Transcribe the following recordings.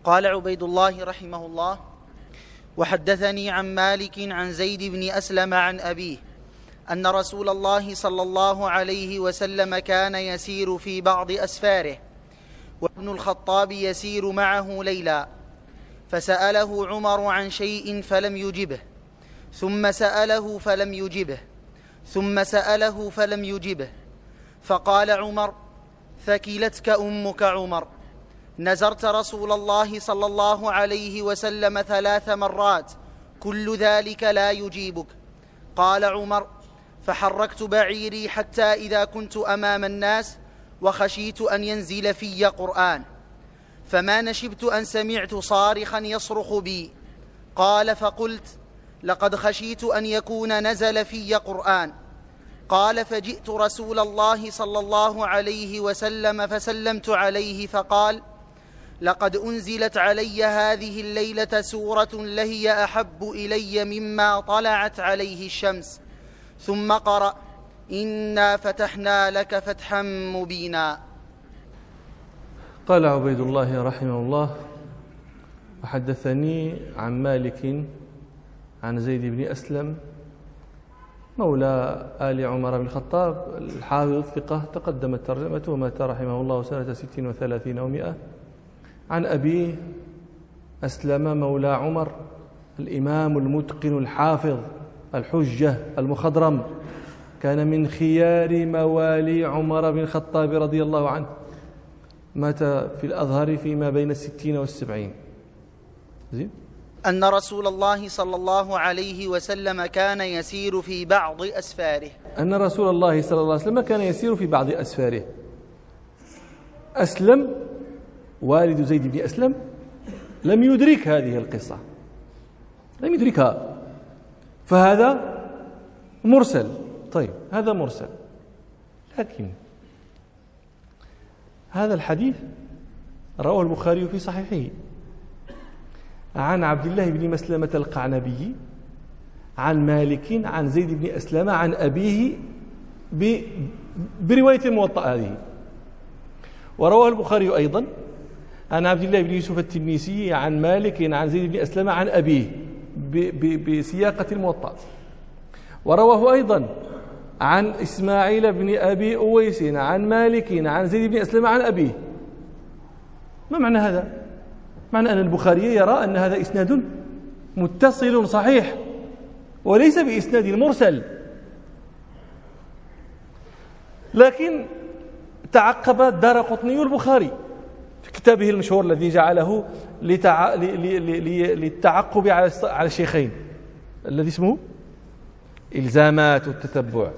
قال عبيد الله رحمه الله: وحدثني عن مالك عن زيد بن أسلم عن أبيه أن رسول الله صلى الله عليه وسلم كان يسير في بعض أسفاره، وابن الخطاب يسير معه ليلا، فسأله عمر عن شيء فلم يجبه، ثم سأله فلم يجبه، ثم سأله فلم يجبه، فقال عمر: ثكلتك أمك عمر، نزرت رسول الله صلى الله عليه وسلم 3 مرات كل ذلك لا يجيبك. قال عمر: فحركت بعيري حتى إذا كنت أمام الناس وخشيت أن ينزل في قرآن، فما نشبت أن سمعت صارخا يصرخ بي. قال: فقلت: لقد خشيت أن يكون نزل في قرآن. قال: فجئت رسول الله صلى الله عليه وسلم فسلمت عليه، فقال: لقد أنزلت علي هذه الليلة سورة لهي أحب إلي مما طلعت عليه الشمس. ثم قرأ: إنا فتحنا لك فتحا مبينا. قال عبيد الله رحمه الله: وحدثني عن مالك عن زيد بن أسلم مولى آل عمر بن الخطاب الحافظ الثقة، تقدمت ترجمته ومات رحمه الله سنة 36 و100. عن أبيه أسلم مولى عمر الإمام المتقن الحافظ الحجة المخضرم، كان من خيار موالي عمر بن الخطاب رضي الله عنه، مات في الأظهر فيما بين 60 و70. زين. أن رسول الله صلى الله عليه وسلم كان يسير في بعض أسفاره. أن رسول الله صلى الله عليه وسلم كان يسير في بعض أسفاره. أسلم والد زيد بن أسلم لم يدرك هذه القصة، لم يدركها، فهذا مرسل. طيب، هذا مرسل، لكن هذا الحديث رواه البخاري في صحيحه عن عبد الله بن مسلمة القعنبي عن مالك عن زيد بن أسلم عن أبيه برواية الموطأ هذه، ورواه البخاري أيضا عن عبد الله بن يوسف التنيسي عن مالك عن زيد بن أسلم عن أبيه بسياقة الموطأ، ورواه أيضا عن إسماعيل بن أبي أويس عن مالك عن زيد بن أسلم عن أبيه. ما معنى هذا؟ معنى أن البخاري يرى أن هذا إسناد متصل صحيح وليس بإسناد مرسل، لكن تعقب الدارقطني البخاري في كتابه المشهور الذي جعله للتعقب على الشيخين الذي اسمه إلزامات التتبع.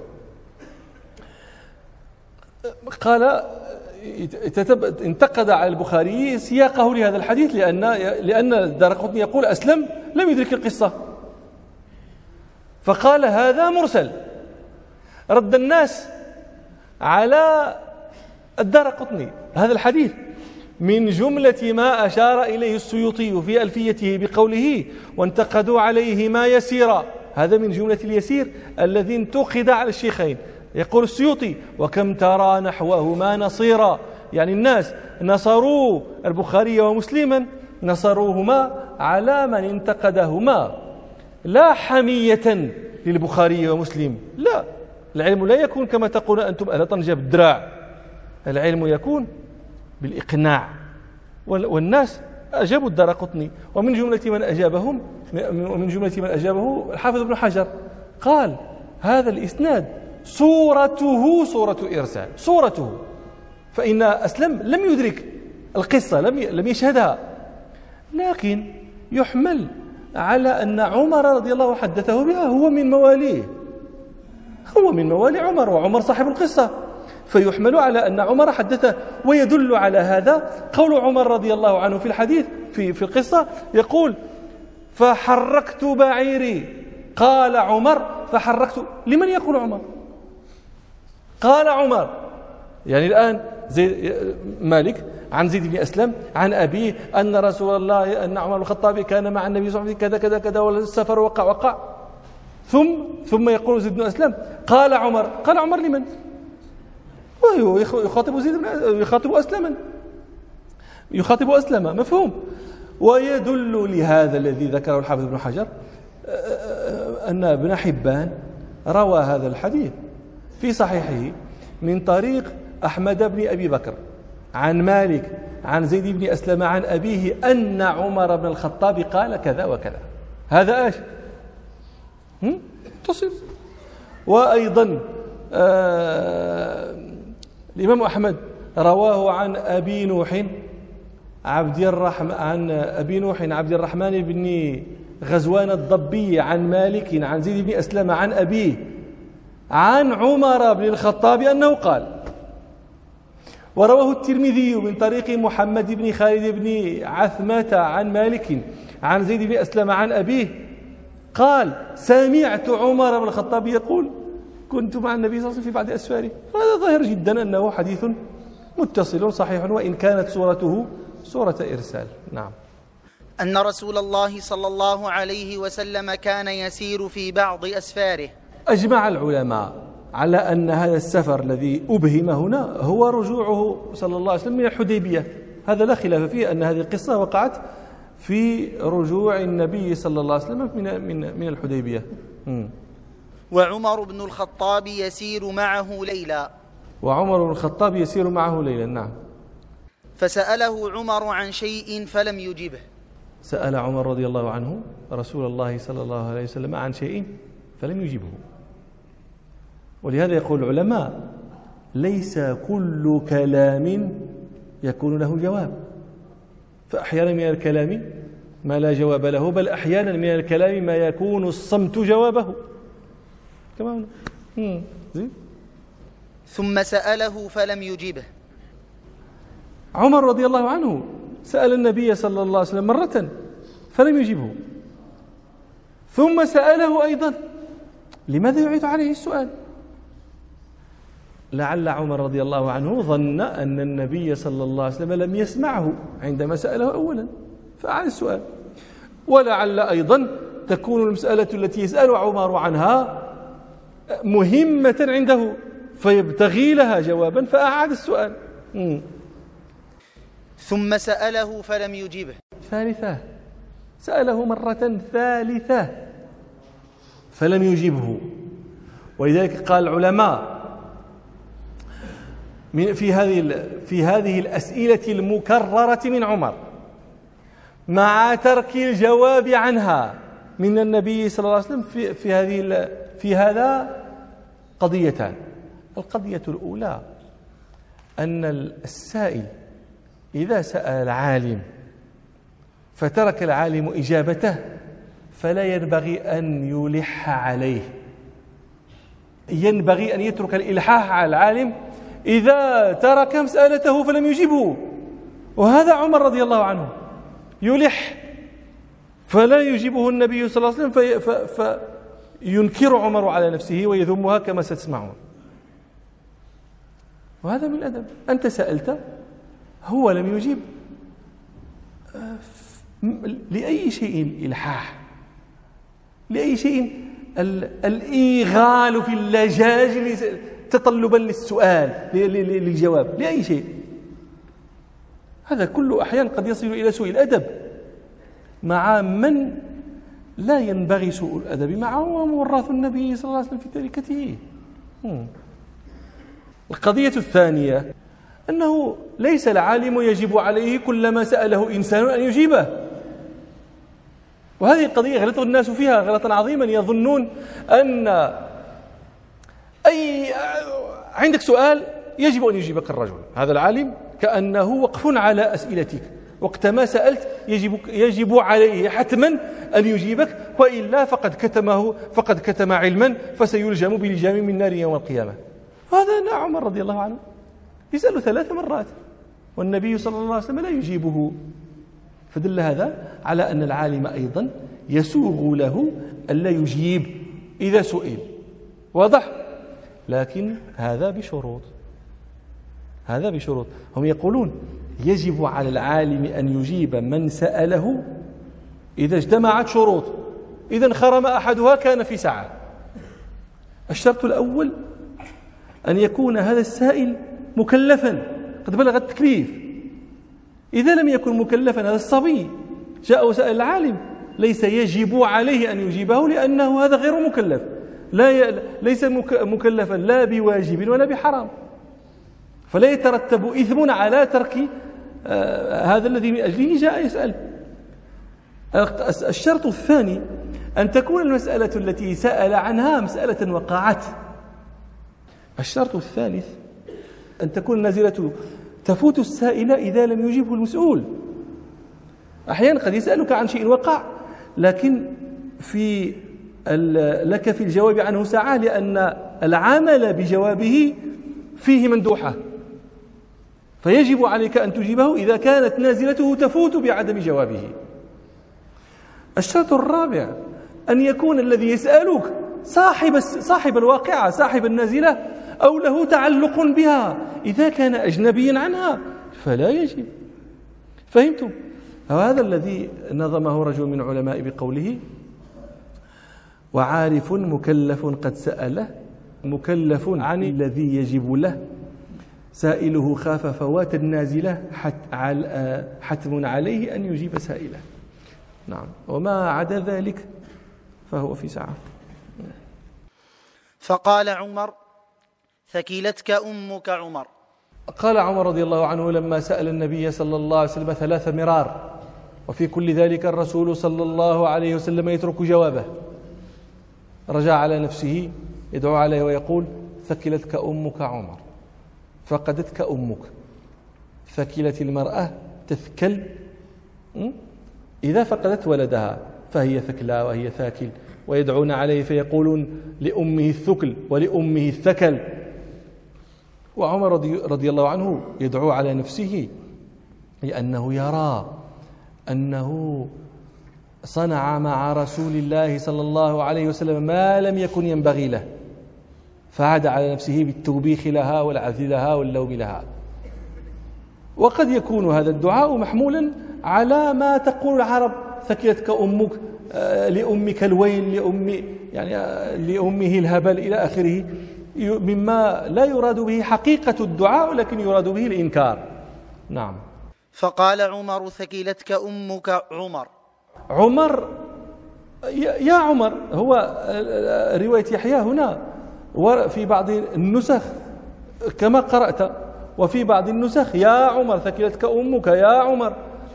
قال انتقد على البخاري سياقه لهذا الحديث لأن الدارقطني يقول أسلم لم يدرك القصة، فقال هذا مرسل. رد الناس على الدارقطني هذا الحديث من جملة ما أشار إليه السيوطي في ألفيته بقوله: وانتقدوا عليه ما يسير. هذا من جملة اليسير الذي انتقد على الشيخين. يقول السيوطي: وكم ترى نحوهما نصيرا، يعني الناس نصروا البخاري ومسلما، نصروهما على من انتقدهما، لا حمية للبخاري ومسلم. لا، العلم لا يكون كما تقول أنتم أهل طنجة بالدراع، العلم يكون بالإقناع. والناس أجابوا الدارقطني، ومن جملة من أجابه الحافظ ابن حجر، قال: هذا الإسناد صورته صورة إرسال، صورته، فإن أسلم لم يدرك القصة، لم يشهدها، لكن يحمل على أن عمر رضي الله حدثه بها، هو من مواليه، هو من موالي عمر، وعمر صاحب القصة، فيحمل على أن عمر حدثه. ويدل على هذا قول عمر رضي الله عنه في الحديث في القصة، يقول: فحركت بعيري. قال عمر: فحركت. لمن يقول عمر؟ قال عمر، يعني الآن مالك عن زيد بن أسلم عن أبيه أن رسول الله أن عمر بن الخطاب كان مع النبي صلى الله عليه وسلم كذا كذا كذا والسفر وقع ثم يقول زيد بن أسلم قال عمر. قال عمر لمن؟ وهو يخاطب أسلما، يخاطب أسلم، مفهوم. ويدل لهذا الذي ذكره الحافظ ابن حجر أن ابن حبان روى هذا الحديث في صحيحه من طريق أحمد بن أبي بكر عن مالك عن زيد بن أسلم عن أبيه أن عمر بن الخطاب قال كذا وكذا. هذا ايش؟ تصل. وأيضا الإمام أحمد رواه عن أبي نوح عبد الرحمن بن غزوان الضبي عن مالك عن زيد بن أسلم عن أبيه عن عمر بن الخطاب أنه قال. ورواه الترمذي من طريق محمد بن خالد بن عثمة عن مالك عن زيد بن أسلم عن أبيه قال سمعت عمر بن الخطاب يقول كنت مع النبي صلى الله عليه وسلم في بعض أسفاره. هذا ظاهر جدا أنه حديث متصل صحيح وإن كانت صورته صورة إرسال. نعم. أن رسول الله صلى الله عليه وسلم كان يسير في بعض أسفاره. أجمع العلماء على أن هذا السفر الذي أبهم هنا هو رجوعه صلى الله عليه وسلم من الحديبية. هذا لا خلاف فيه أن هذه القصة وقعت في رجوع النبي صلى الله عليه وسلم من الحديبية. وعمر بن الخطاب يسير معه ليلا. وعمر بن الخطاب يسير معه ليلا. نعم. فسأله عمر عن شيء فلم يجبه. سأل عمر رضي الله عنه رسول الله صلى الله عليه وسلم عن شيء فلم يجبه. ولهذا يقول العلماء ليس كل كلام يكون له جواب، فأحيانا من الكلام ما لا جواب له، بل أحيانا من الكلام ما يكون الصمت جوابه. كما ثم سأله فلم يجبه. عمر رضي الله عنه سأل النبي صلى الله عليه وسلم مرة فلم يجبه، ثم سأله أيضا. لماذا يعيد عليه السؤال؟ لعل عمر رضي الله عنه ظن أن النبي صلى الله عليه وسلم لم يسمعه عندما سأله أولا فأعاد السؤال، ولعل أيضا تكون المسألة التي يسأل عمر عنها مهمة عنده فيبتغي لها جوابا فأعاد السؤال. ثم سأله فلم يجبه. ثالثة، سأله مرة ثالثة فلم يجبه. ولذلك قال العلماء في هذه الأسئلة المكررة من عمر مع ترك الجواب عنها من النبي صلى الله عليه وسلم في هذا قضيتان. القضية الأولى أن السائل إذا سأل العالم فترك العالم إجابته فلا ينبغي أن يلح عليه، ينبغي أن يترك الإلحاح على العالم إذا ترك مسألته فلم يجبه. وهذا عمر رضي الله عنه يلح فلا يجيبه النبي صلى الله عليه وسلم فينكر عمر على نفسه ويذمها كما ستسمعون. وهذا من الأدب. أنت سألت هو لم يجيب، لأي شيء إلحاح، لأي شيء الإيغال في اللجاج تطلبا للسؤال للجواب، لأي شيء. هذا كله أحيانا قد يصل إلى سوء الأدب مع من لا ينبغي سوء الأدب معه، وموراث النبي صلى الله عليه وسلم في تركته. القضية الثانية أنه ليس العالم يجب عليه كلما سأله إنسان أن يجيبه. وهذه القضية غلط الناس فيها غلطا عظيما، يظنون أن عندك سؤال يجب أن يجيبك الرجل، هذا العالم كأنه وقف على أسئلتك، وقتما سألت يجب عليه حتما أن يجيبك، وإلا فقد كتم علما فسيلجم بلجام من نار يوم القيامة. هذا عمر رضي الله عنه يسأل 3 مرات والنبي صلى الله عليه وسلم لا يجيبه، فدل هذا على أن العالم أيضا يسوغ له ألا يجيب إذا سئل. واضح؟ لكن هذا بشروط. هم يقولون يجب على العالم أن يجيب من سأله إذا اجتمعت شروط، إذا انخرم أحدها كان في ساعة. الشرط الأول أن يكون هذا السائل مكلفا قد بلغ التكليف. إذا لم يكن مكلفا هذا الصبي جاء وسأل العالم ليس يجب عليه أن يجيبه، لأنه هذا غير مكلف، ليس مكلفا لا بواجب ولا بحرام، فلا يترتب إثم على ترك هذا الذي من أجله جاء يسأل. الشرط الثاني أن تكون المسألة التي سأل عنها مسألة وقعت. الشرط الثالث أن تكون النازلة تفوت السائل إذا لم يجبه المسؤول. أحيانا قد يسألك عن شيء وقع، لكن لك في الجواب عنه ساعة، لأن العمل بجوابه فيه مندوحة، فيجب عليك أن تجيبه إذا كانت نازلته تفوت بعدم جوابه. الشرط الرابع أن يكون الذي يسألك صاحب الواقعة، صاحب النازلة، أو له تعلق بها. إذا كان أجنبيا عنها فلا يجب. فهمتم؟ هذا الذي نظمه رجل من علماء بقوله: وعارف مكلف قد سأله، مكلف عن الذي يجب له، سائله خاف فوات النازلة، حتم عليه أن يجيب سائله. نعم، وما عدا ذلك فهو في سعة. فقال عمر: ثكلتك أمك عمر. قال عمر رضي الله عنه لما سأل النبي صلى الله عليه وسلم 3 مرار، وفي كل ذلك الرسول صلى الله عليه وسلم يترك جوابه، رجع على نفسه يدعو عليه ويقول: ثكلتك أمك عمر، فقدتك أمك. ثكلت المرأة تثكل إذا فقدت ولدها، فهي ثكلى وهي ثاكل، ويدعون عليه فيقولون لأمه الثكل ولأمه الثكل. وعمر رضي الله عنه يدعو على نفسه لأنه يرى أنه صنع مع رسول الله صلى الله عليه وسلم ما لم يكن ينبغي له، فعاد على نفسه بالتوبيخ لها والعذل لها واللوم لها. وقد يكون هذا الدعاء محمولا على ما تقول العرب: ثكلتك أمك، لأمك الويل، لأمه الهبل، إلى آخره، مما لا يراد به حقيقة الدعاء، لكن يراد به الإنكار. نعم. فقال عمر: ثكلتك أمك عمر. عمر يا عمر، هو رواية يحيى هنا وفي بعض النسخ كما قرأت، وفي بعض النسخ يا عمر ثكلتك أمك يا عمر.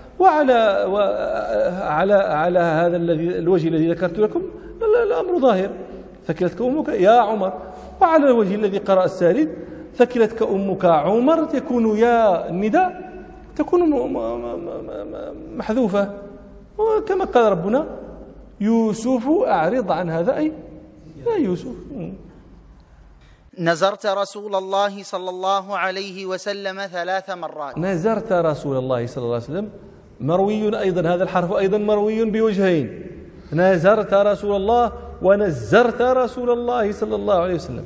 على هذا الوجه الذي ذكرت لكم الأمر ظاهر، ثكلتك أمك يا عمر. وعلى الوجه الذي قرأ السارد ثكلتك أمك عمر، تكون يا النداء تكون محذوفة، وكما قال ربنا: يوسف أعرض عن هذا، أي يا يوسف. نزرت رسول الله صلى الله عليه وسلم 3 مرات. نزرت رسول الله صلى الله عليه وسلم مروي أيضا، هذا الحرف أيضا مروي بوجهين: نزرت رسول الله ونزرت رسول الله صلى الله عليه وسلم،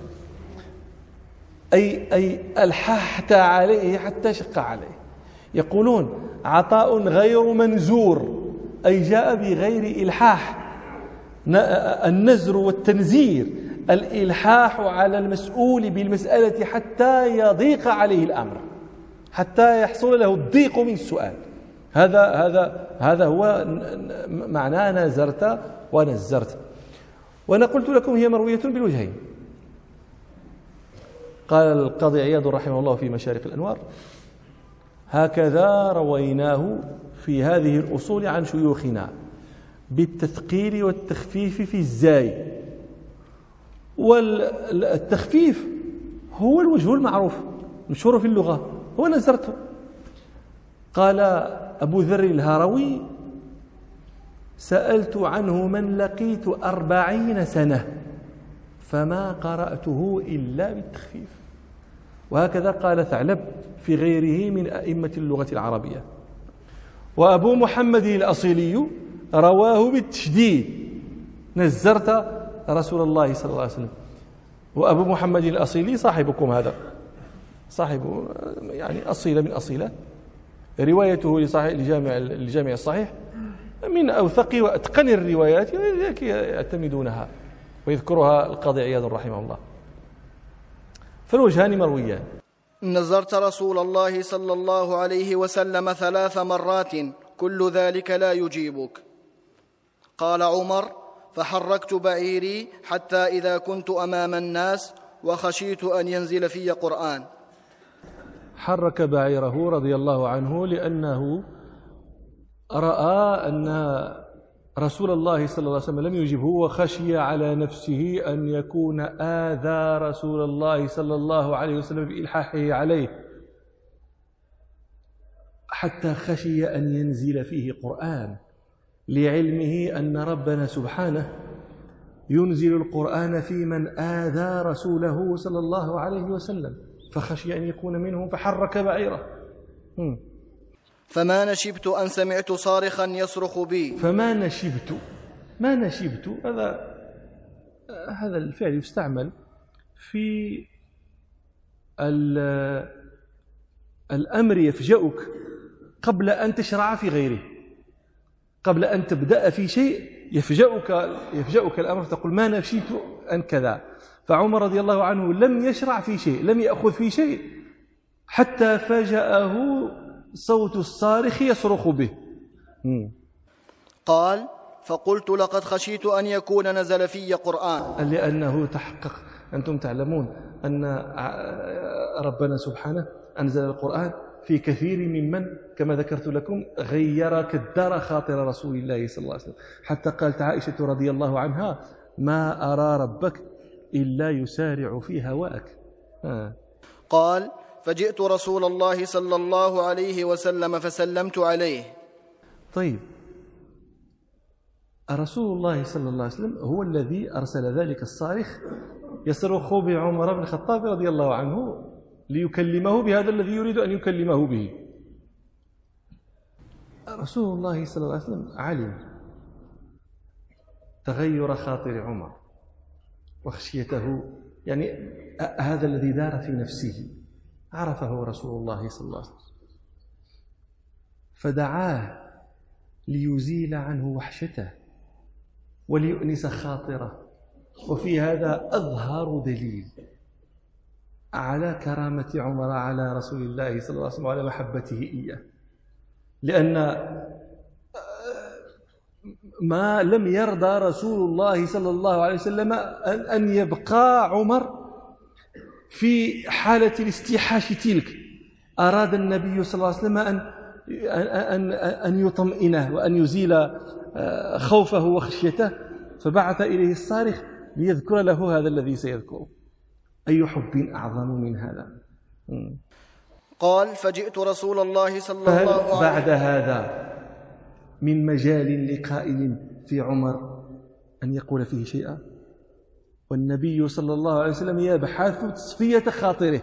أي ألححت عليه حتى شق عليه. يقولون عطاء غير منزور، أي جاء بغير إلحاح. النزر والتنزير الإلحاح على المسؤول بالمسألة حتى يضيق عليه الأمر، حتى يحصل له الضيق من السؤال. هذا هو معنى نزرت ونزرت. وأنا قلت لكم هي مروية بالوجهين. قال القاضي عياض رحمه الله في مشارق الأنوار: هكذا رويناه في هذه الأصول عن شيوخنا بالتثقيل والتخفيف في الزاي. والتخفيف هو الوجه المعروف مشهور في اللغة، هو نزرته. قال أبو ذر الهروي: سألت عنه من لقيت 40 سنة فما قرأته إلا بالتخفيف. وهكذا قال ثعلب في غيره من أئمة اللغة العربية. وأبو محمد الأصيلي رواه بالتشديد: نزرت رسول الله صلى الله عليه وسلم. وأبو محمد الأصيلي صاحبكم هذا، صاحب أصيلة من أصيلة، روايته لجامع الصحيح من أوثق وأتقن الروايات، ولذلك يعتمدونها ويذكرها القاضي عياض رحمه الله. فالوجهان مرويان. نزرت رسول الله صلى الله عليه وسلم 3 مرات كل ذلك لا يجيبك. قال عمر: فحركت بعيري حتى إذا كنت أمام الناس وخشيت أن ينزل في قرآن. حرك بعيره رضي الله عنه لأنه رأى أن رسول الله صلى الله عليه وسلم لم يجبه، وخشي على نفسه أن يكون آذى رسول الله صلى الله عليه وسلم بإلحاحه عليه، حتى خشي أن ينزل فيه قرآن، لعلمه أن ربنا سبحانه ينزل القرآن في من آذى رسوله صلى الله عليه وسلم، فخشي أن يكون منهم فحرك بعيره. فما نشبت أن سمعت صارخا يصرخ بي. فما نشبت، ما نشبت هذا الفعل يستعمل في الأمر يفجأك قبل أن تشرع في غيره، قبل أن تبدأ في شيء يفجأك الأمر، تقول ما نشبت أن كذا. فعمر رضي الله عنه لم يشرع في شيء، لم يأخذ في شيء حتى فجأه صوت الصارخ يصرخ به. قال: فقلت لقد خشيت أن يكون نزل في قرآن. لأنه تحقق، أنتم تعلمون أن ربنا سبحانه أنزل القرآن في كثير ممن كما ذكرت لكم غير كدار خاطر رسول الله صلى الله عليه وسلم، حتى قالت عائشة رضي الله عنها: ما أرى ربك إلا يسارع في هواك. قال: فجئت رسول الله صلى الله عليه وسلم فسلمت عليه. طيب، رسول الله صلى الله عليه وسلم هو الذي أرسل ذلك الصارخ يصرخ بعمر بن الخطاب رضي الله عنه ليكلمه بهذا الذي يريد أن يكلمه به. رسول الله صلى الله عليه وسلم علم تغير خاطر عمر وخشيته، يعني هذا الذي دار في نفسه عرفه رسول الله صلى الله عليه وسلم، فدعاه ليزيل عنه وحشته وليؤنس خاطره. وفي هذا أظهر دليل على كرامة عمر على رسول الله صلى الله عليه وسلم وعلى محبته إياه، لأن ما لم يرضى رسول الله صلى الله عليه وسلم أن يبقى عمر في حالة الاستيحاش تلك. أراد النبي صلى الله عليه وسلم أن يطمئنه وأن يزيل خوفه وخشيته، فبعث إليه الصارخ ليذكر له هذا الذي سيذكره. أي حب أعظم من هذا؟ قال: فجئت رسول الله صلى الله عليه وسلم. بعد هذا من مجال لقائل في عمر أن يقول فيه شيئا، والنبي صلى الله عليه وسلم يبحث تصفية خاطره.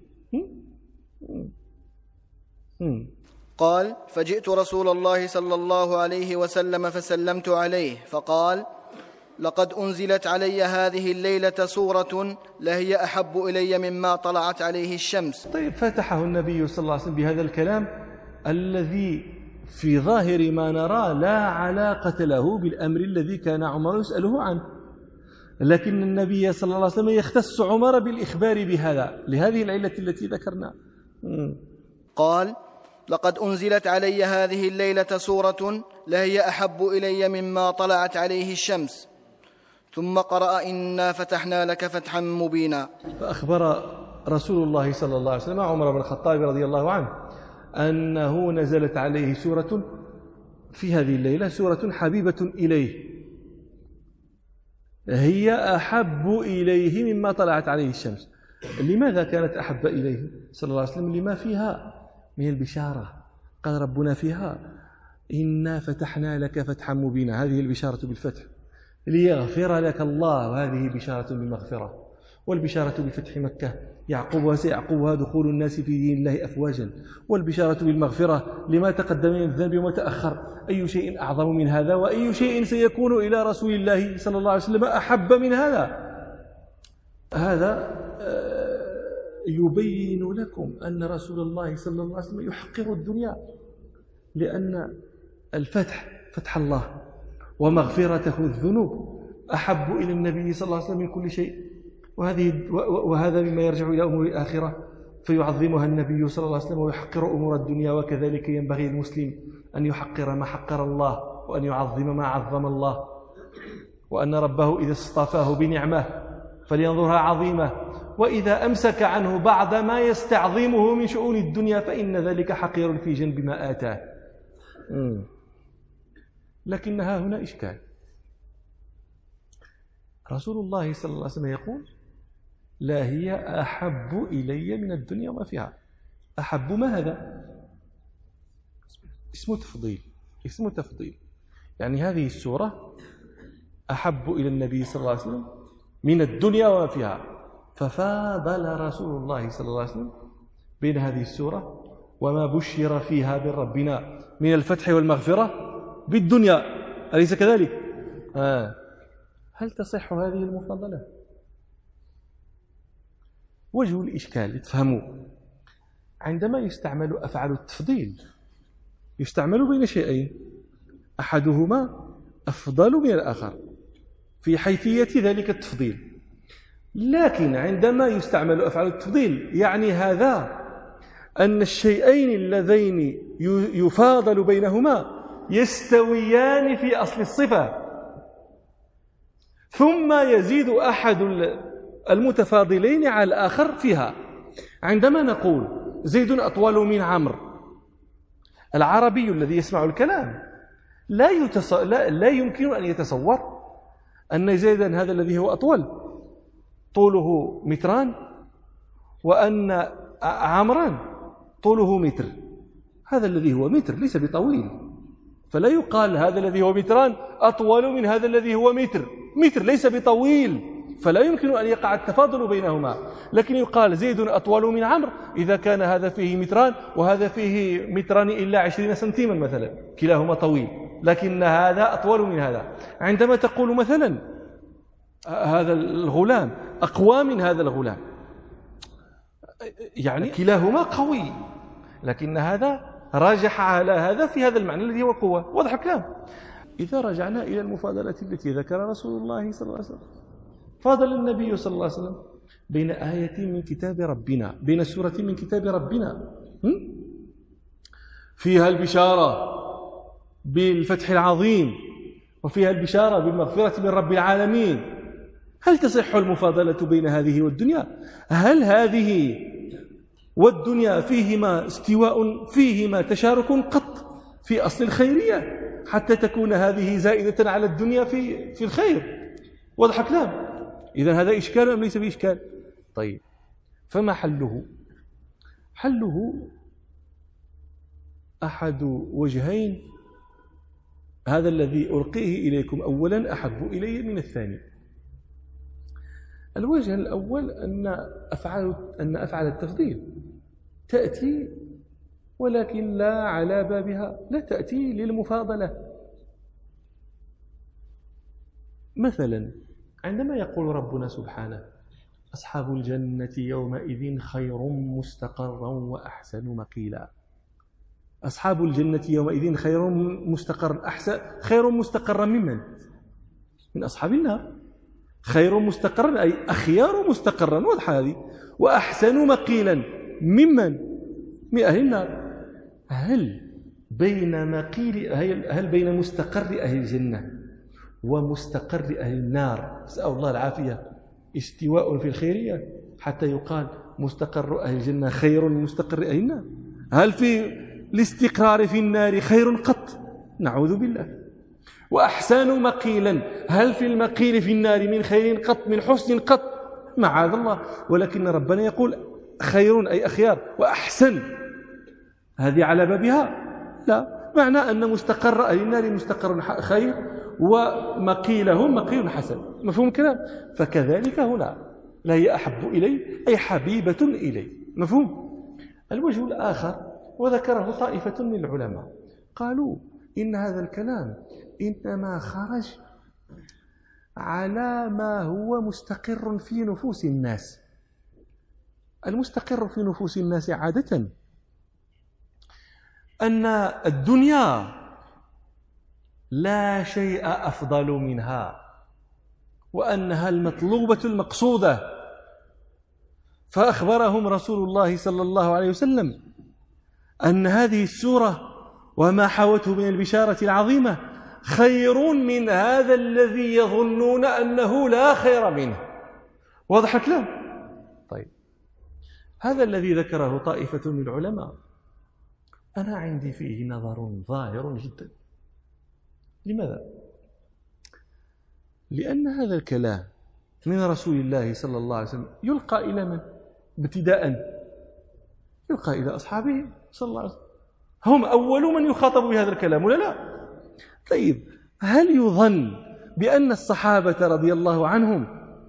قال: فجئت رسول الله صلى الله عليه وسلم فسلمت عليه، فقال: لقد أنزلت علي هذه الليلة سورة لهي أحب إلي مما طلعت عليه الشمس. طيب، فتحه النبي صلى الله عليه وسلم بهذا الكلام الذي في ظاهر ما نرى لا علاقة له بالأمر الذي كان عمر يسأله عنه، لكن النبي صلى الله عليه وسلم يختص عمر بالإخبار بهذا لهذه العلة التي ذكرنا. قال: لقد أنزلت علي هذه الليلة سورة لهي أحب إلي مما طلعت عليه الشمس، ثم قرأ: إنا فتحنا لك فتحا مبينا. فأخبر رسول الله صلى الله عليه وسلم عمر بن الخطاب رضي الله عنه أنه نزلت عليه سورة في هذه الليلة، سورة حبيبة إليه، هي أحب إليه مما طلعت عليه الشمس. لماذا كانت أحب إليه صلى الله عليه وسلم؟ لما فيها من البشارة. قال ربنا فيها: إنا فتحنا لك فتحا مبينا، هذه البشارة بالفتح، ليغفر لك الله، وهذه بشارة بمغفرة. والبشارة بفتح مكة يعقبها سيعقبها دخول الناس في دين الله أفواجا، والبشارة بالمغفرة لما تقدم من الذنب وما تأخر. أي شيء أعظم من هذا؟ وأي شيء سيكون إلى رسول الله صلى الله عليه وسلم أحب من هذا؟ هذا يبين لكم أن رسول الله صلى الله عليه وسلم يحقر الدنيا، لأن الفتح، فتح الله ومغفرته الذنوب أحب إلى النبي صلى الله عليه وسلم من كل شيء. وهذا مما يرجع إلى أمور الآخرة فيعظمها النبي صلى الله عليه وسلم ويحقر أمور الدنيا. وكذلك ينبغي المسلم أن يحقر ما حقر الله، وأن يعظم ما عظم الله، وأن ربه إذا اصطفاه بنعمة فلينظرها عظيمة، وإذا أمسك عنه بعض ما يستعظمه من شؤون الدنيا فإن ذلك حقير في جنب ما آتاه. لكنها هنا إشكال. رسول الله صلى الله عليه وسلم يقول: لا هي أحب إلي من الدنيا وما فيها. أحب ما هذا؟ اسمه تفضيل، اسمه تفضيل. يعني هذه السورة أحب إلى النبي صلى الله عليه وسلم من الدنيا وما فيها، ففاضل رسول الله صلى الله عليه وسلم بين هذه السورة وما بشر فيها من ربنا من الفتح والمغفرة بالدنيا. أليس كذلك؟ هل تصح هذه المفاضلة؟ وجه الإشكال تفهموا، عندما يستعمل أفعال التفضيل يستعمل بين شيئين، أحدهما أفضل من الآخر في حيثية ذلك التفضيل، لكن عندما يستعمل أفعال التفضيل يعني هذا أن الشيئين اللذين يفاضل بينهما يستويان في أصل الصفة، ثم يزيد أحد المتفاضلين على الآخر فيها. عندما نقول زيد أطول من عمرو، العربي الذي يسمع الكلام لا يمكن أن يتصور أن زيدا هذا الذي هو أطول طوله متران، وأن عمران طوله متر. هذا الذي هو متر ليس بطويل، فلا يقال هذا الذي هو متران أطول من هذا الذي هو متر. متر ليس بطويل، فلا يمكن أن يقع التفاضل بينهما، لكن يقال زيد أطول من عمرو إذا كان هذا فيه متران وهذا فيه متران إلا 20 سنتيما مثلا، كلاهما طويل، لكن هذا أطول من هذا. عندما تقول مثلا هذا الغلام أقوى من هذا الغلام، يعني كلاهما قوي، لكن هذا راجح على هذا في هذا المعنى الذي هو قوة. واضح الكلام؟ إذا رجعنا إلى المفاضلة التي ذكر رسول الله صلى الله عليه وسلم، فاضل النبي صلى الله عليه وسلم بين آية من كتاب ربنا، بين سورة من كتاب ربنا فيها البشارة بالفتح العظيم وفيها البشارة بالمغفرة من رب العالمين. هل تصح المفاضلة بين هذه والدنيا؟ هل هذه والدنيا فيهما استواء، فيهما تشارك قط في أصل الخيرية حتى تكون هذه زائدة على الدنيا في الخير؟ واضح الكلام؟ إذن هذا إشكال أم ليس بإشكال؟ طيب، فما حله؟ حله أحد وجهين، هذا الذي ألقيه إليكم أولا أحب إلي من الثاني. الوجه الأول أن أفعال التفضيل تأتي ولكن لا على بابها، لا تأتي للمفاضلة. مثلا عندما يقول ربنا سبحانه: أصحاب الجنة يومئذ خير مستقرا وأحسن مقيلا. أصحاب الجنة يومئذ خير مستقرا، أحسن خير مستقرا ممن؟ من أصحاب النار. خير مستقرا أي أخيار مستقرا، واضح هذه. وأحسن مقيلا ممن؟ من أهل النار. هل بين مستقر أهل الجنة ومستقر أهل النار، نسأل الله العافية، استواء في الخيرية حتى يقال مستقر أهل الجنة خير من مستقر أهل النار؟ هل في الاستقرار في النار خير قط؟ نعوذ بالله. وأحسن مقيلا، هل في المقيل في النار من خير قط، من حسن قط؟ معاذ الله. ولكن ربنا يقول خير أي أخيار، وأحسن هذه على بابها؟ لا، معنى أن مستقر أهل النار مستقر خير ومقيلهم مقيل حسن. مفهوم الكلام؟ فكذلك هنا لا هي أحب إلي أي حبيبة إلي. مفهوم؟ الوجه الآخر وذكره طائفة من العلماء، قالوا إن هذا الكلام إنما خرج على ما هو مستقر في نفوس الناس. المستقر في نفوس الناس عادة أن الدنيا لا شيء أفضل منها، وأنها المطلوبة المقصودة. فأخبرهم رسول الله صلى الله عليه وسلم أن هذه السورة وما حوته من البشارة العظيمة خير من هذا الذي يظنون أنه لا خير منه. وضحت له؟ طيب، هذا الذي ذكره طائفة من العلماء أنا عندي فيه نظر ظاهر جدا. لماذا؟ لأن هذا الكلام من رسول الله صلى الله عليه وسلم يلقى إلى من؟ ابتداء يلقى إلى أصحابه صلى الله عليه وسلم، هم أول من يخاطب بهذا الكلام ولا لا؟ طيب، هل يظن بأن الصحابة رضي الله عنهم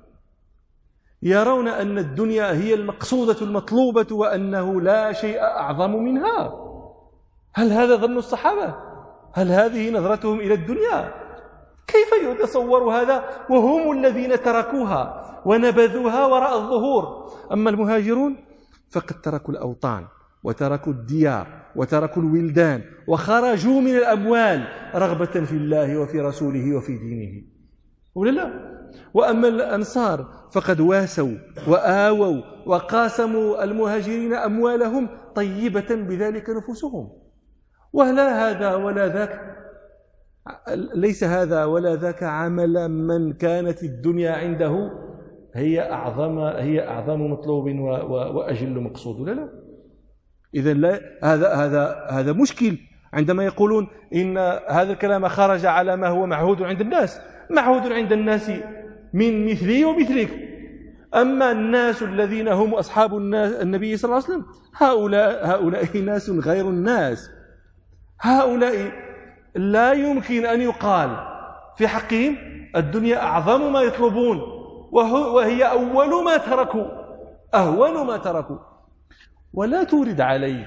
يرون أن الدنيا هي المقصودة المطلوبة وأنه لا شيء أعظم منها؟ هل هذا ظن الصحابة؟ هل هذه نظرتهم إلى الدنيا؟ كيف يتصور هذا وهم الذين تركوها ونبذوها وراء الظهور؟ أما المهاجرون فقد تركوا الأوطان وتركوا الديار وتركوا الولدان وخرجوا من الأموال رغبة في الله وفي رسوله وفي دينه، ولا لا؟ وأما الأنصار فقد واسوا وآووا وقاسموا المهاجرين أموالهم طيبة بذلك نفوسهم. ولا هذا ولا ذاك، ليس هذا ولا ذاك عمل من كانت الدنيا عنده هي أعظم مطلوب وأجل مقصود، ولا لا؟ إذن لا، هذا مشكل عندما يقولون إن هذا الكلام خرج على ما هو معهود عند الناس. معهود عند الناس من مثلي ومثلك. أما الناس الذين هم أصحاب النبي صلى الله عليه وسلم هؤلاء ناس غير الناس. هؤلاء لا يمكن أن يقال في حقهم الدنيا أعظم ما يطلبون وهي أول ما تركوا، أهون ما تركوا. ولا تورد علي،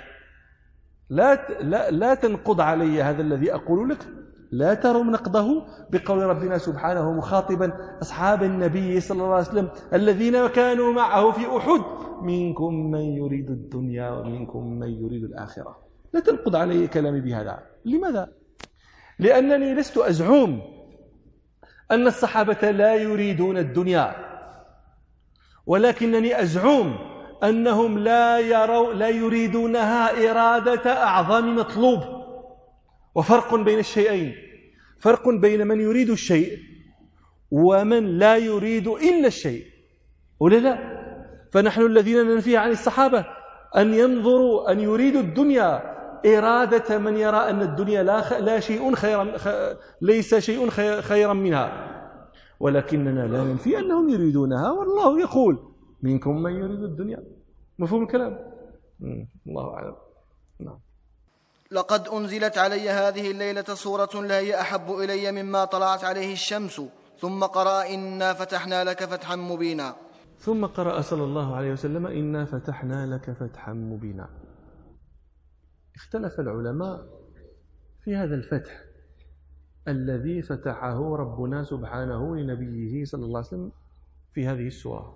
لا تنقض علي هذا الذي أقول لك، لا ترم نقضه بقول ربنا سبحانه مخاطبا أصحاب النبي صلى الله عليه وسلم الذين كانوا معه في أحد: منكم من يريد الدنيا ومنكم من يريد الآخرة. لا تنقض علي كلامي بهذا. لماذا؟ لأنني لست أزعم أن الصحابة لا يريدون الدنيا، ولكنني أزعم أنهم لا يريدونها إرادة أعظم مطلوب. وفرق بين الشيئين، فرق بين من يريد الشيء ومن لا يريد إلا الشيء، ولا لا؟ فنحن الذين ننفي عن الصحابة أن ينظروا أن يريدوا الدنيا إرادة من يرى أن الدنيا لا شيء ليس شيء خيرا منها، ولكننا لا ننفي أنهم يريدونها، والله يقول: منكم من يريد الدنيا. مفهوم الكلام؟ الله أعلم. نعم. لقد أنزلت علي هذه الليلة سورة لهي أحب إلي مما طلعت عليه الشمس، ثم قرأ: إنا فتحنا لك فتحا مبينا. ثم قرأ صلى الله عليه وسلم: إنا فتحنا لك فتحا مبينا. اختلف العلماء في هذا الفتح الذي فتحه ربنا سبحانه لنبيه صلى الله عليه وسلم في هذه السورة.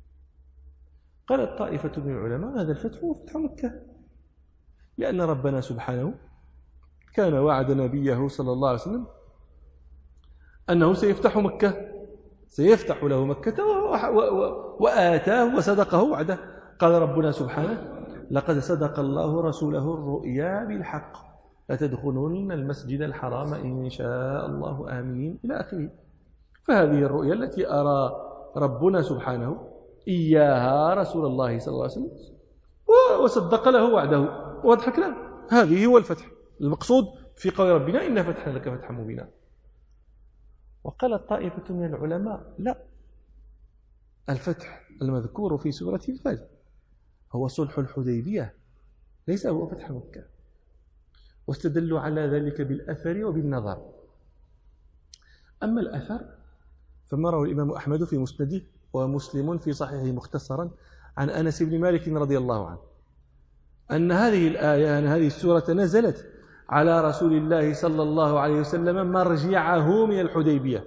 قالت طائفة من العلماء: هذا الفتح هو فتح مكة، لأن ربنا سبحانه كان وعد نبيه صلى الله عليه وسلم أنه سيفتح مكة، سيفتح له مكة وآتاه وصدقه وعده. قال ربنا سبحانه: لقد صدق الله رسوله الرؤيا بالحق لتدخلن المسجد الحرام إن شاء الله آمنين، إلى آخره. فهذه الرؤيا التي أرى ربنا سبحانه إياها رسول الله صلى الله عليه وسلم وصدق له وعده. واضح الكلام؟ هذه هو الفتح المقصود في قول ربنا: إنا فتحنا لك فتحا مبينا. وقالت طائفة من العلماء: لا، الفتح المذكور في سورة الفجر هو صلح الحديبية، ليس هو فتح مكة. واستدلوا على ذلك بالأثر وبالنظر. أما الأثر فما رواه الإمام أحمد في مسنده ومسلم في صحيحه مختصرا عن أنس بن مالك رضي الله عنه أن هذه الآية، أن هذه السورة نزلت على رسول الله صلى الله عليه وسلم مرجعه من الحديبية،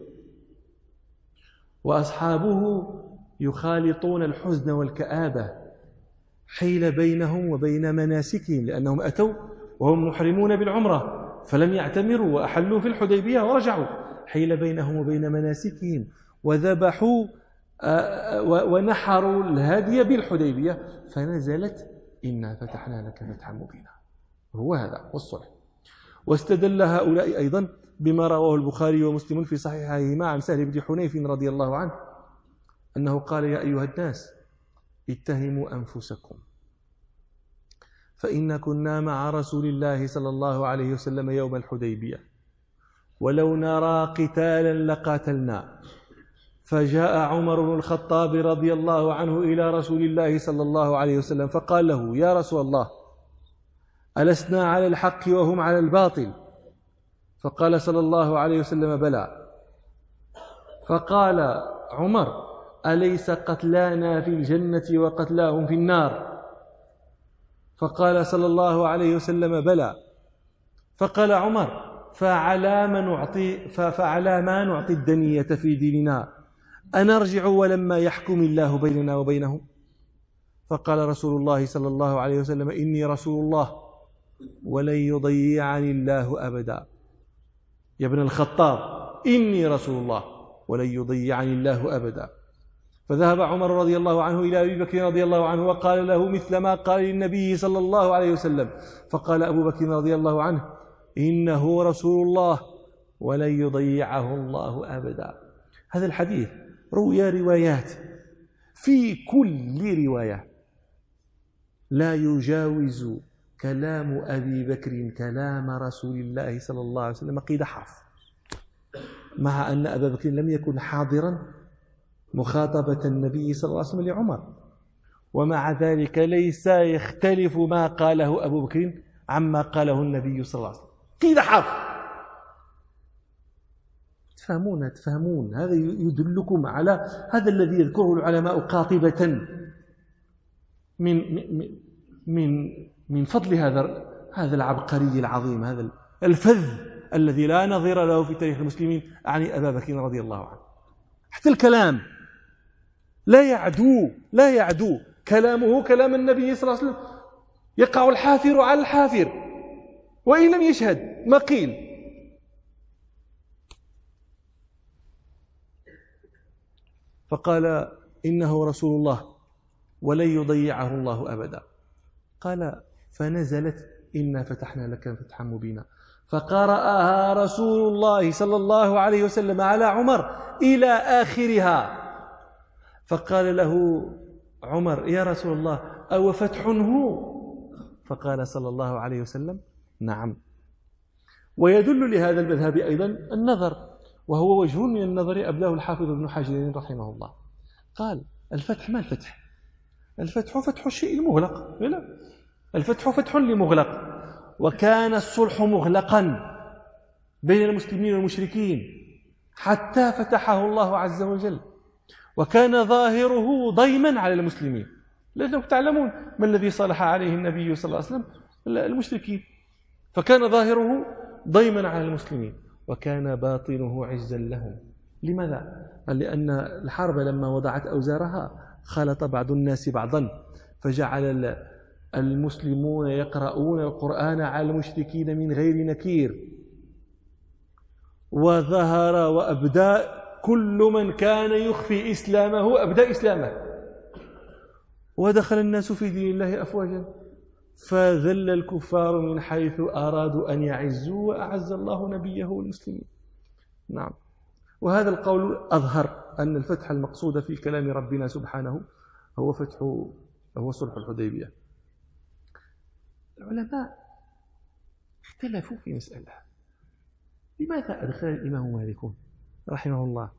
وأصحابه يخالطون الحزن والكآبة حيل بينهم وبين مناسكهم، لأنهم أتوا وهم محرمون بالعمرة فلم يعتمروا وأحلوا في الحديبية ورجعوا، حيل بينهم وبين مناسكهم وذبحوا ونحروا الهدي بالحديبية، فنزلت: إنا فتحنا لك فتحا مبينا. هو هذا والصلح. واستدل هؤلاء أيضا بما رواه البخاري ومسلم في صحيحيهما عن سهل بن حنيف رضي الله عنه أنه قال: يا أيها الناس اتهموا أنفسكم، فإن كنا مع رسول الله صلى الله عليه وسلم يوم الحديبية، ولو نرى قتالا لقاتلنا. فجاء عمر بن الخطاب رضي الله عنه إلى رسول الله صلى الله عليه وسلم فقال له: يا رسول الله، ألسنا على الحق وهم على الباطل؟ فقال صلى الله عليه وسلم: بلى. فقال عمر: أليس قتلانا في الجنة وقتلاهم في النار؟ فقال صلى الله عليه وسلم: بلى. فقال عمر: فعلى ما نعطي الدنية في ديننا؟ أنرجع ولما يحكم الله بيننا وبينهم؟ فقال رسول الله صلى الله عليه وسلم: إني رسول الله ولن يضيعني الله أبدا. يا ابن الخطاب، إني رسول الله ولن يضيعني الله أبدا. فذهب عمر رضي الله عنه إلى أبي بكر رضي الله عنه وقال له مثل ما قال للنبي صلى الله عليه وسلم. فقال أبو بكر رضي الله عنه: إنه رسول الله ولن يضيعه الله أبدا. هذا الحديث روي روايات، في كل رواية لا يجاوز كلام أبي بكر كلام رسول الله صلى الله عليه وسلم قيد حرف، مع أن أبا بكر لم يكن حاضرا مخاطبة النبي صلى الله عليه وسلم لعمر، ومع ذلك ليس يختلف ما قاله أبو بكر عما قاله النبي صلى الله عليه وسلم قيد حرف. تفهمون هذا يدلكم على هذا الذي يذكره العلماء قاطبة من فضل هذا العبقري العظيم، هذا الفذ الذي لا نظير له في تاريخ المسلمين، أعني أبا بكر رضي الله عنه. حتى الكلام لا يعدو كلامه كلام النبي صلى الله عليه وسلم. يقع الحافر على الحافر وإن لم يشهد ما قيل. فقال: إنه رسول الله ولن يضيعه الله أبدا. قال: فنزلت: إنا فتحنا لك فتحا مبينا. فقرأها رسول الله صلى الله عليه وسلم على عمر إلى آخرها. فقال له عمر: يا رسول الله، أو فتح هو؟ فقال صلى الله عليه وسلم: نعم. ويدل لهذا المذهب أيضا النظر، وهو وجه من النظر أبلاه الحافظ ابن حجر رحمه الله. قال: الفتح ما الفتح؟ الفتح فتح الشيء المغلق، لا، الفتح فتح لمغلق، وكان الصلح مغلقا بين المسلمين والمشركين حتى فتحه الله عز وجل، وكان ظاهره ضيما على المسلمين، لأنكم تعلمون ما الذي صلح عليه النبي صلى الله عليه وسلم؟ المشركين. فكان ظاهره ضيما على المسلمين وكان باطنه عزا لهم. لماذا؟ لأن الحرب لما وضعت أوزارها خلط بعض الناس بعضا، فجعل المسلمون يقرؤون القرآن على المشركين من غير نكير، وظهر وأبدى كل من كان يخفي إسلامه أبدى إسلامه، ودخل الناس في دين الله أفواجا، فذل الكفار من حيث أرادوا أن يعزوا، وأعز الله نبيه والمسلمين. نعم. وهذا القول أظهر أن الفتح المقصود في كلام ربنا سبحانه هو صلح الحديبية. العلماء اختلفوا في مسألة: لماذا أدخل الإمام مالك رحمه الله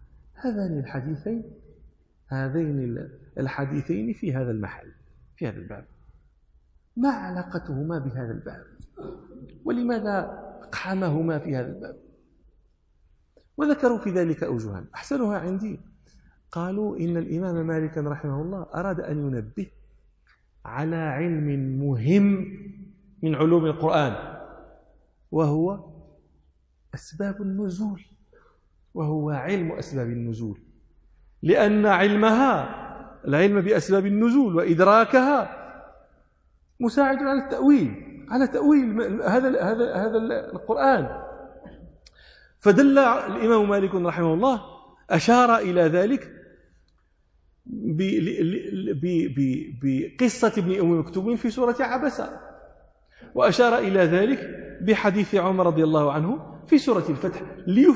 هذين الحديثين في هذا المحل، في هذا الباب؟ ما علاقتهما بهذا الباب؟ ولماذا اقحمهما في هذا الباب؟ وذكروا في ذلك أوجها. أحسنها عندي قالوا إن الإمام مالك رحمه الله أراد أن ينبه على علم مهم من علوم القرآن، وهو أسباب النزول، وهو علم أسباب النزول، لأن العلم بأسباب النزول وإدراكها مساعد على تأويل هذا القرآن. فدل الإمام مالك رحمه الله، أشار إلى ذلك بقصة ابن أم مكتوم في سورة عبسة، وأشار إلى ذلك بحديث عمر رضي الله عنه في سورة الفتح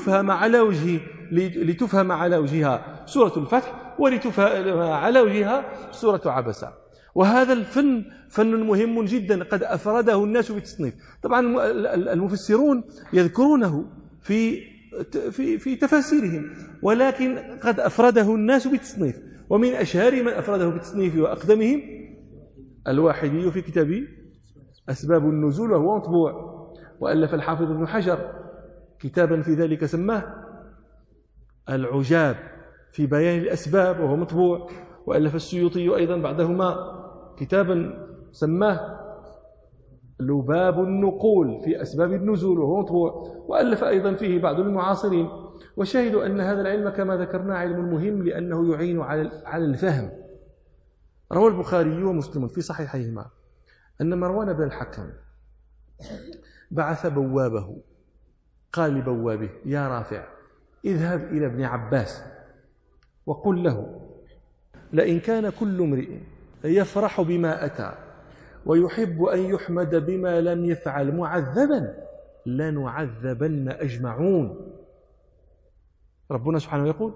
لتفهم على وجهها سورة الفتح، ولتفهم على وجهها سورة عبسة. وهذا الفن فن مهم جدا قد أفرده الناس بالتصنيف. طبعا المفسرون يذكرونه في تفاسيرهم، ولكن قد أفرده الناس بالتصنيف. ومن أشهر من أفرده بالتصنيف وأقدمهم الواحدي في كتاب أسباب النزول، وهو مطبوع، وألف الحافظ ابن حجر كتابا في ذلك سماه العجاب في بيان الأسباب، وهو مطبوع، وألف السيوطي أيضا بعدهما كتابا سماه لباب النقول في أسباب النزول، وهو مطبوع، وألف أيضا فيه بعض المعاصرين. وشاهد أن هذا العلم كما ذكرنا علم مهم لأنه يعين على الفهم. روى البخاري ومسلم في صحيحيهما أن مروان بن الحكم بعث بوابه، قال لبوابه: يا رافع، اذهب إلى ابن عباس وقل له: لئن كان كل امرئ يفرح بما أتى ويحب أن يحمد بما لم يفعل معذبا لنعذبن أجمعون. ربنا سبحانه يقول: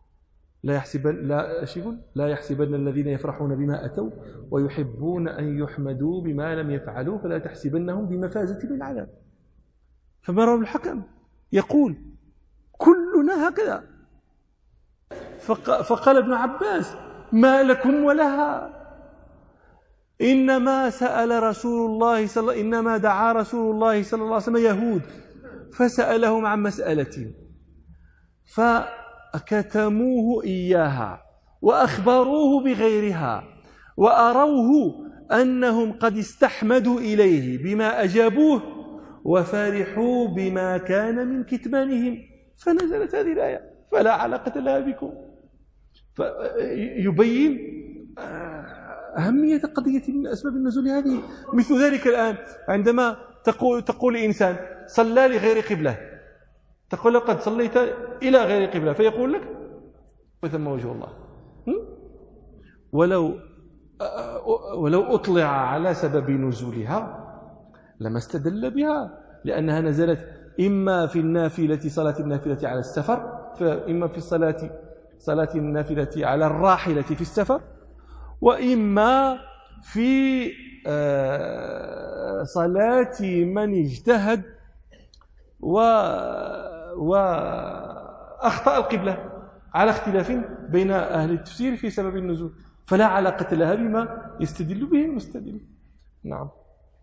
لا يحسبن الذين يفرحون بما أتوا ويحبون أن يحمدوا بما لم يفعلوا فلا تحسبنهم بمفازة من العذاب. فمروان بن الحكم يقول: كلنا هكذا. فقال ابن عباس: ما لكم ولها؟ إنما دعا رسول الله صلى الله عليه وسلم يهود فسألهم عن مسألة فكتموه إياها وأخبروه بغيرها وأروه أنهم قد استحمدوا إليه بما أجابوه وفرحوا بما كان من كتمانهم، فنزلت هذه الآية: فلا علاقة لها بكم. فيبين أهمية قضية من أسباب النزول هذه. مثل ذلك الآن عندما تقول إنسان صلى لغير قبلة، تقول: قد صليت إلى غير قبلة، فيقول لك: وثم وجه الله. ولو أطلع على سبب نزولها لما استدل بها، لأنها نزلت إما في النافلة، صلاة النافلة على السفر، فإما في صلاة النافلة على الراحلة في السفر، وإما في صلاة من اجتهد وأخطأ القبلة، على اختلاف بين أهل التفسير في سبب النزول، فلا علاقة لها بما يستدل به المستدل. نعم.